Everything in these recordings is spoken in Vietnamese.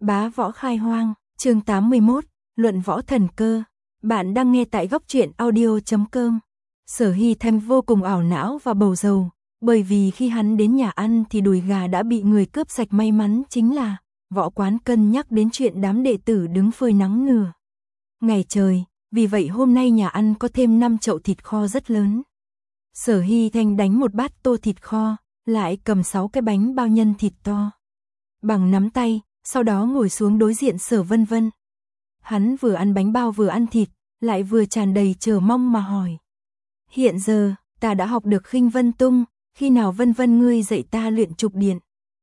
Bá võ khai hoang, chương 81, luận võ thần cơ. Bạn đang nghe tại góc truyện audio.com. Sở Hy Thanh vô cùng ảo não và bầu dầu, bởi vì khi hắn đến nhà ăn thì đùi gà đã bị người cướp sạch. May mắn chính là võ quán cân nhắc đến chuyện đám đệ tử đứng phơi nắng nửa ngày trời, vì vậy hôm nay nhà ăn có thêm 5 chậu thịt kho rất lớn. Sở Hy Thanh đánh một bát tô thịt kho, lại cầm 6 cái bánh bao nhân thịt to bằng nắm tay, sau đó ngồi xuống đối diện Sở Vân Vân. Hắn vừa ăn bánh bao vừa ăn thịt, lại vừa tràn đầy chờ mong mà hỏi: "Hiện giờ, ta đã học được Khinh Vân Tung, khi nào Vân Vân ngươi dạy ta luyện trục điện?"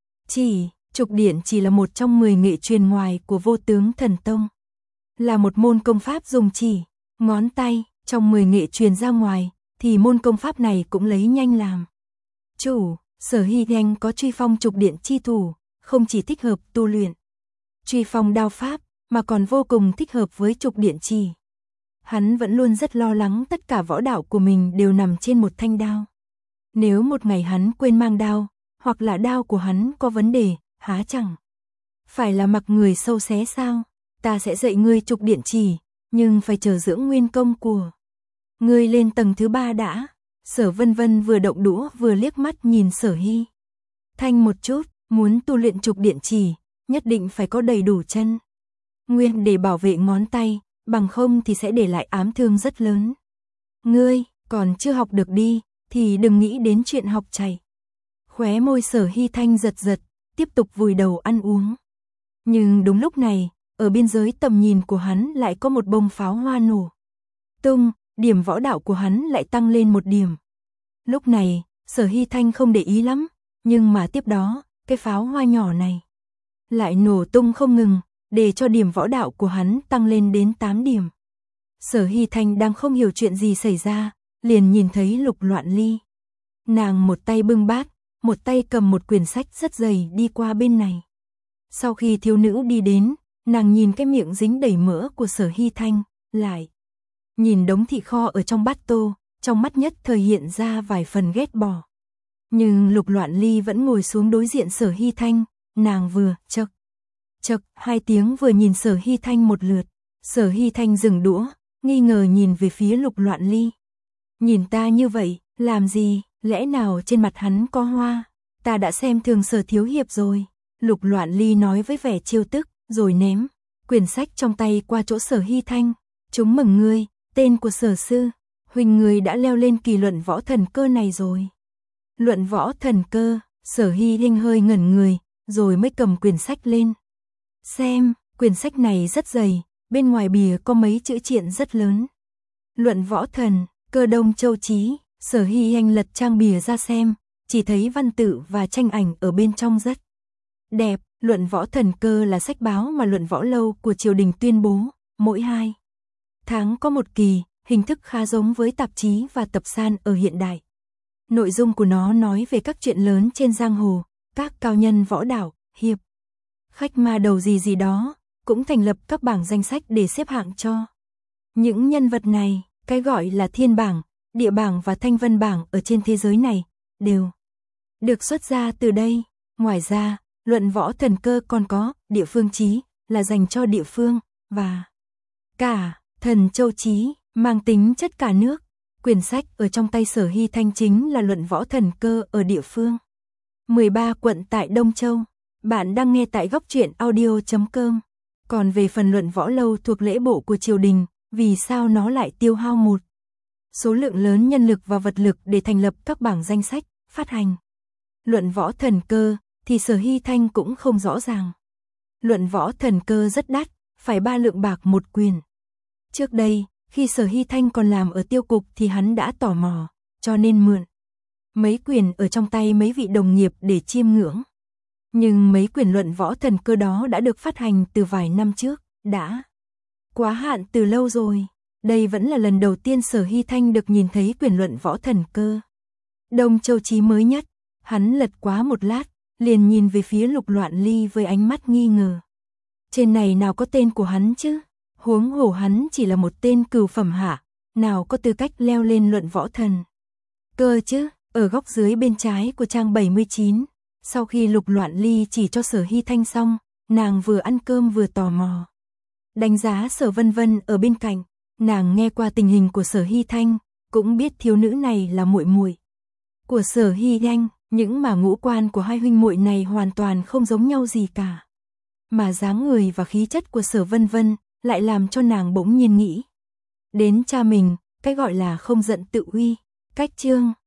Trục điện chỉ là một trong 10 nghệ truyền ngoài của Vô Tướng Thần Tông. Là một môn công pháp dùng chỉ, ngón tay, trong 10 nghệ truyền ra ngoài, thì môn công pháp này cũng lấy nhanh làm chủ. Sở Hy Thanh có truy phong trục điện chi thủ, không chỉ thích hợp tu luyện truy phong đao pháp, mà còn vô cùng thích hợp với trục điện chỉ. Hắn vẫn luôn rất lo lắng tất cả võ đạo của mình đều nằm trên một thanh đao. Nếu một ngày hắn quên mang đao, hoặc là đao của hắn có vấn đề, há chẳng phải là mặc người sâu xé sao? Ta sẽ dạy ngươi trục điện chỉ, nhưng phải chờ dưỡng nguyên công của ngươi lên tầng thứ 3 đã. Sở Vân Vân vừa động đũa vừa liếc mắt nhìn Sở Hy Thanh một chút, muốn tu luyện trục điện chỉ, nhất định phải có đầy đủ chân nguyên để bảo vệ ngón tay, bằng không thì sẽ để lại ám thương rất lớn. Ngươi, còn chưa học được đi, thì đừng nghĩ đến chuyện học chày. Khóe môi Sở Hy Thanh giật giật, tiếp tục vùi đầu ăn uống. Nhưng đúng lúc này, ở biên giới tầm nhìn của hắn lại có một bông pháo hoa nổ tung, điểm võ đạo của hắn lại tăng lên một điểm. Lúc này, Sở Hy Thanh không để ý lắm, nhưng mà tiếp đó, cái pháo hoa nhỏ này lại nổ tung không ngừng, để cho điểm võ đạo của hắn tăng lên đến 8 điểm. Sở Hy Thanh đang không hiểu chuyện gì xảy ra, liền nhìn thấy Lục Loạn Ly. Nàng một tay bưng bát, một tay cầm một quyển sách rất dày đi qua bên này. Sau khi thiếu nữ đi đến, nàng nhìn cái miệng dính đầy mỡ của Sở Hy Thanh, lại nhìn đống thịt kho ở trong bát tô, trong mắt nhất thời hiện ra vài phần ghét bỏ. Nhưng Lục Loạn Ly vẫn ngồi xuống đối diện Sở Hy Thanh, nàng vừa chậc hai tiếng vừa nhìn Sở Hy Thanh một lượt. Sở Hy Thanh dừng đũa, nghi ngờ nhìn về phía Lục Loạn Ly. "Nhìn ta như vậy, làm gì, lẽ nào trên mặt hắn có hoa? Ta đã xem thường Sở thiếu hiệp rồi." Lục Loạn Ly nói với vẻ trêu tức, rồi ném quyển sách trong tay qua chỗ Sở Hy Thanh. "Chúng mừng ngươi, tên của Sở sư huynh ngươi đã leo lên kỳ luận võ thần cơ này rồi." Luận võ thần cơ? Sở Hy Thanh hơi ngẩn người, rồi mới cầm quyển sách lên xem. Quyển sách này rất dày, bên ngoài bìa có mấy chữ triện rất lớn: "Luận võ thần cơ Đông Châu Chí." Sở Hy Thanh lật trang bìa ra xem, chỉ thấy văn tự và tranh ảnh ở bên trong rất đẹp. Luận võ thần cơ là sách báo mà Luận Võ Lâu của triều đình tuyên bố, mỗi 2 tháng có một kỳ, hình thức khá giống với tạp chí và tập san ở hiện đại. Nội dung của nó nói về các chuyện lớn trên giang hồ, các cao nhân võ đạo, hiệp khách ma đầu gì đó, cũng thành lập các bảng danh sách để xếp hạng cho những nhân vật này. Cái gọi là thiên bảng, địa bảng và thanh vân bảng ở trên thế giới này đều được xuất ra từ đây. Ngoài ra, luận võ thần cơ còn có địa phương chí, là dành cho địa phương, và cả thần châu chí, mang tính chất cả nước. Quyển sách ở trong tay Sở Hy Thanh chính là luận võ thần cơ ở địa phương 13 quận tại Đông Châu. Bạn đang nghe tại góc truyện audio.com. Còn về phần luận võ lâu thuộc lễ bộ của triều đình, vì sao nó lại tiêu hao một số lượng lớn nhân lực và vật lực để thành lập các bảng danh sách, phát hành luận võ thần cơ, thì Sở Hy Thanh cũng không rõ ràng. Luận võ thần cơ rất đắt, phải 3 lượng bạc một quyển. Trước đây, khi Sở Hy Thanh còn làm ở tiêu cục thì hắn đã tò mò, cho nên mượn mấy quyển ở trong tay mấy vị đồng nghiệp để chiêm ngưỡng. Nhưng mấy quyển luận võ thần cơ đó đã được phát hành từ vài năm trước, đã quá hạn từ lâu rồi. Đây vẫn là lần đầu tiên Sở Hy Thanh được nhìn thấy quyển luận võ thần cơ Đông Châu Chí mới nhất. Hắn lật quá một lát, liền nhìn về phía Lục Loạn Ly với ánh mắt nghi ngờ. Trên này nào có tên của hắn chứ? Huống hồ hắn chỉ là một tên cửu phẩm hạ, nào có tư cách leo lên luận võ thần cơ chứ? Ở góc dưới bên trái của trang 79, sau khi Lục Loạn Ly chỉ cho Sở Hy Thanh xong, nàng vừa ăn cơm vừa tò mò. Đánh giá Sở Vân Vân ở bên cạnh, nàng nghe qua tình hình của Sở Hy Thanh, cũng biết thiếu nữ này là muội muội của Sở Hy Thanh, những mà ngũ quan của hai huynh muội này hoàn toàn không giống nhau gì cả. Mà dáng người và khí chất của Sở Vân Vân lại làm cho nàng bỗng nhiên nghĩ đến cha mình, cái gọi là không giận tự uy. Cách chương